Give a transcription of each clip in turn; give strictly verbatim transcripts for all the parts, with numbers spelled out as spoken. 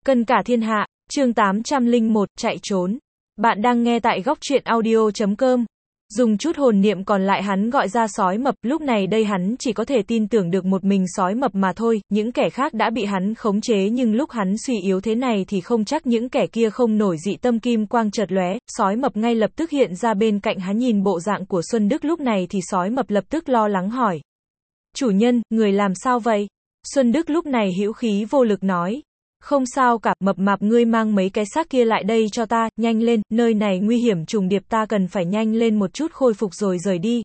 Cân cả thiên hạ, chương tám trăm lẻ một, chạy trốn. Bạn đang nghe tại góc truyện audio chấm com. Dùng chút hồn niệm còn lại hắn gọi ra sói mập, lúc này đây hắn chỉ có thể tin tưởng được một mình sói mập mà thôi, những kẻ khác đã bị hắn khống chế nhưng lúc hắn suy yếu thế này thì không chắc những kẻ kia không nổi dị tâm kim quang chợt lóe, sói mập ngay lập tức hiện ra bên cạnh hắn nhìn bộ dạng của Xuân Đức lúc này thì sói mập lập tức lo lắng hỏi. Chủ nhân, người làm sao vậy? Xuân Đức lúc này hữu khí vô lực nói. Không sao cả, mập mạp ngươi mang mấy cái xác kia lại đây cho ta, nhanh lên, nơi này nguy hiểm trùng điệp ta cần phải nhanh lên một chút khôi phục rồi rời đi.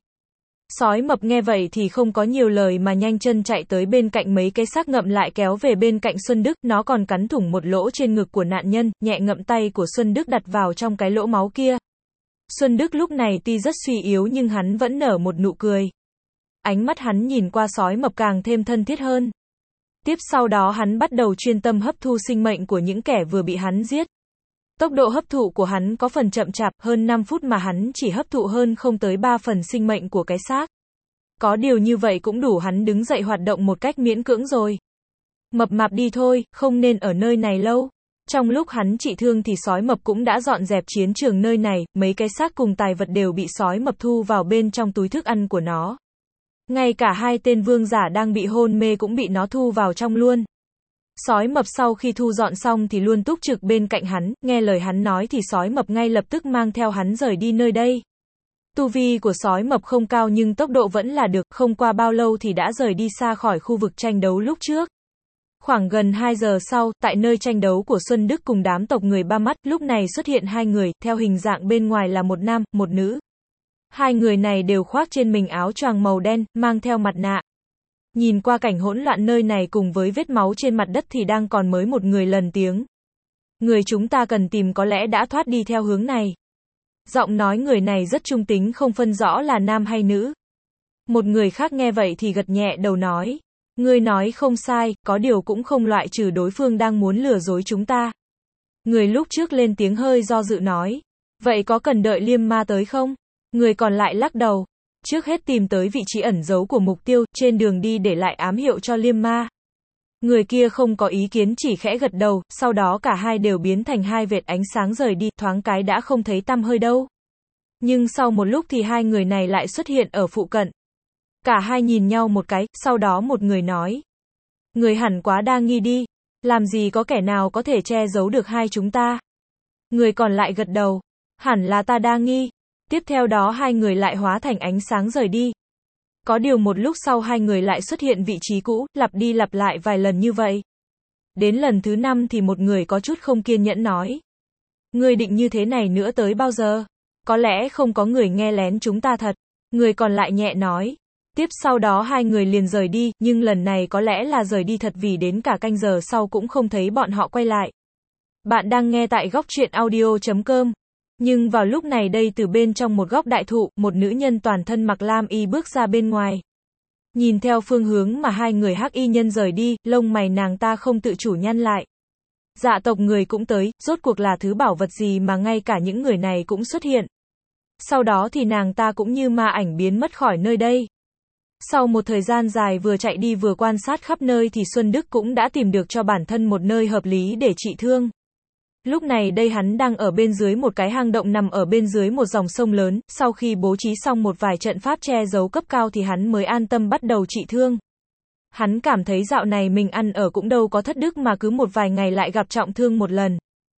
Sói mập nghe vậy thì không có nhiều lời mà nhanh chân chạy tới bên cạnh mấy cái xác ngậm lại kéo về bên cạnh Xuân Đức, nó còn cắn thủng một lỗ trên ngực của nạn nhân, nhẹ ngậm tay của Xuân Đức đặt vào trong cái lỗ máu kia. Xuân Đức lúc này tuy rất suy yếu nhưng hắn vẫn nở một nụ cười. Ánh mắt hắn nhìn qua sói mập càng thêm thân thiết hơn. Tiếp sau đó hắn bắt đầu chuyên tâm hấp thu sinh mệnh của những kẻ vừa bị hắn giết. Tốc độ hấp thụ của hắn có phần chậm chạp, hơn năm phút mà hắn chỉ hấp thụ hơn không tới ba phần sinh mệnh của cái xác. Có điều như vậy cũng đủ hắn đứng dậy hoạt động một cách miễn cưỡng rồi. Mập mạp đi thôi, không nên ở nơi này lâu. Trong lúc hắn trị thương thì sói mập cũng đã dọn dẹp chiến trường nơi này, mấy cái xác cùng tài vật đều bị sói mập thu vào bên trong túi thức ăn của nó. Ngay cả hai tên vương giả đang bị hôn mê cũng bị nó thu vào trong luôn. Sói mập sau khi thu dọn xong thì luôn túc trực bên cạnh hắn, nghe lời hắn nói thì sói mập ngay lập tức mang theo hắn rời đi nơi đây. Tu vi của sói mập không cao nhưng tốc độ vẫn là được, không qua bao lâu thì đã rời đi xa khỏi khu vực tranh đấu lúc trước. Khoảng gần hai giờ sau, tại nơi tranh đấu của Xuân Đức cùng đám tộc người ba mắt, lúc này xuất hiện hai người, theo hình dạng bên ngoài là một nam, một nữ. Hai người này đều khoác trên mình áo choàng màu đen, mang theo mặt nạ. Nhìn qua cảnh hỗn loạn nơi này cùng với vết máu trên mặt đất thì đang còn mới một người lần tiếng. Người chúng ta cần tìm có lẽ đã thoát đi theo hướng này. Giọng nói người này rất trung tính không phân rõ là nam hay nữ. Một người khác nghe vậy thì gật nhẹ đầu nói. Ngươi nói không sai, có điều cũng không loại trừ đối phương đang muốn lừa dối chúng ta. Người lúc trước lên tiếng hơi do dự nói. Vậy có cần đợi Liêm Ma tới không? Người còn lại lắc đầu. Trước hết tìm tới vị trí ẩn giấu của mục tiêu, trên đường đi để lại ám hiệu cho Liêm Ma. Người kia không có ý kiến chỉ khẽ gật đầu, sau đó cả hai đều biến thành hai vệt ánh sáng rời đi, thoáng cái đã không thấy tăm hơi đâu. Nhưng sau một lúc thì hai người này lại xuất hiện ở phụ cận. Cả hai nhìn nhau một cái, sau đó một người nói. Người hẳn quá đa nghi đi, làm gì có kẻ nào có thể che giấu được hai chúng ta. Người còn lại gật đầu, hẳn là ta đa nghi. Tiếp theo đó hai người lại hóa thành ánh sáng rời đi. Có điều một lúc sau hai người lại xuất hiện vị trí cũ, lặp đi lặp lại vài lần như vậy. Đến lần thứ năm thì một người có chút không kiên nhẫn nói. Ngươi định như thế này nữa tới bao giờ? Có lẽ không có người nghe lén chúng ta thật. Người còn lại nhẹ nói. Tiếp sau đó hai người liền rời đi, nhưng lần này có lẽ là rời đi thật vì đến cả canh giờ sau cũng không thấy bọn họ quay lại. Bạn đang nghe tại góc truyện audio chấm com. Nhưng vào lúc này đây từ bên trong một góc đại thụ, một nữ nhân toàn thân mặc lam y bước ra bên ngoài. Nhìn theo phương hướng mà hai người hắc y nhân rời đi, lông mày nàng ta không tự chủ nhăn lại. Dạ tộc người cũng tới, rốt cuộc là thứ bảo vật gì mà ngay cả những người này cũng xuất hiện. Sau đó thì nàng ta cũng như ma ảnh biến mất khỏi nơi đây. Sau một thời gian dài vừa chạy đi vừa quan sát khắp nơi thì Xuân Đức cũng đã tìm được cho bản thân một nơi hợp lý để trị thương. Lúc này đây hắn đang ở bên dưới một cái hang động nằm ở bên dưới một dòng sông lớn, sau khi bố trí xong một vài trận pháp che giấu cấp cao thì hắn mới an tâm bắt đầu trị thương. Hắn cảm thấy dạo này mình ăn ở cũng đâu có thất đức mà cứ một vài ngày lại gặp trọng thương một lần.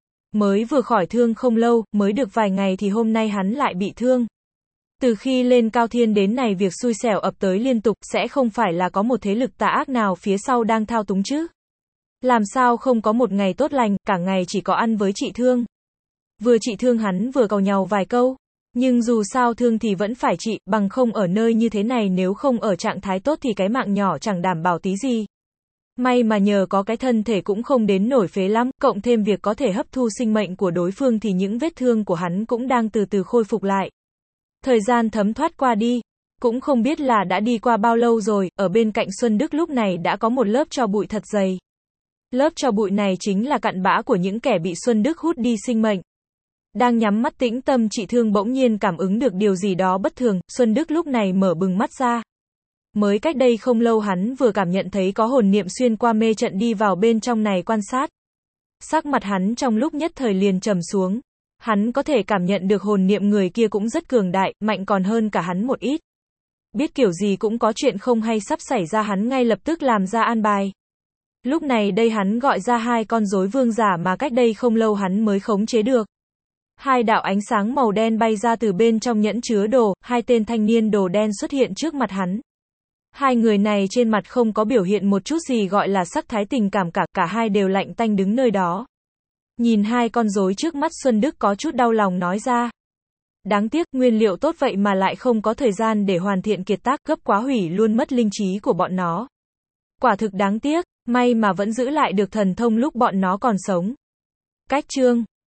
Mới vừa khỏi thương không lâu, mới được vài ngày thì hôm nay hắn lại bị thương. Từ khi lên cao thiên đến này việc xui xẻo ập tới liên tục, sẽ không phải là có một thế lực tà ác nào phía sau đang thao túng chứ? Làm sao không có một ngày tốt lành, cả ngày chỉ có ăn với trị thương. Vừa trị thương hắn vừa càu nhàu vài câu. Nhưng dù sao thương thì vẫn phải trị, bằng không ở nơi như thế này nếu không ở trạng thái tốt thì cái mạng nhỏ chẳng đảm bảo tí gì. May mà nhờ có cái thân thể cũng không đến nổi phế lắm, cộng thêm việc có thể hấp thu sinh mệnh của đối phương thì những vết thương của hắn cũng đang từ từ khôi phục lại. Thời gian thấm thoát qua đi. Cũng không biết là đã đi qua bao lâu rồi, ở bên cạnh Xuân Đức lúc này đã có một lớp tro bụi thật dày. Lớp tro bụi này chính là cặn bã của những kẻ bị Xuân Đức hút đi sinh mệnh. Đang nhắm mắt tĩnh tâm trị thương bỗng nhiên cảm ứng được điều gì đó bất thường, Xuân Đức lúc này mở bừng mắt ra. Mới cách đây không lâu hắn vừa cảm nhận thấy có hồn niệm xuyên qua mê trận đi vào bên trong này quan sát. Sắc mặt hắn trong lúc nhất thời liền trầm xuống. Hắn có thể cảm nhận được hồn niệm người kia cũng rất cường đại, mạnh còn hơn cả hắn một ít. Biết kiểu gì cũng có chuyện không hay sắp xảy ra, hắn ngay lập tức làm ra an bài. Lúc này đây hắn gọi ra hai con rối vương giả mà cách đây không lâu hắn mới khống chế được. Hai đạo ánh sáng màu đen bay ra từ bên trong nhẫn chứa đồ, hai tên thanh niên đồ đen xuất hiện trước mặt hắn. Hai người này trên mặt không có biểu hiện một chút gì gọi là sắc thái tình cảm cả, cả hai đều lạnh tanh đứng nơi đó. Nhìn hai con rối trước mắt, Xuân Đức có chút đau lòng nói ra. Đáng tiếc, nguyên liệu tốt vậy mà lại không có thời gian để hoàn thiện kiệt tác, gấp quá hủy luôn mất linh trí của bọn nó. Quả thực đáng tiếc, may mà vẫn giữ lại được thần thông lúc bọn nó còn sống. Cách chương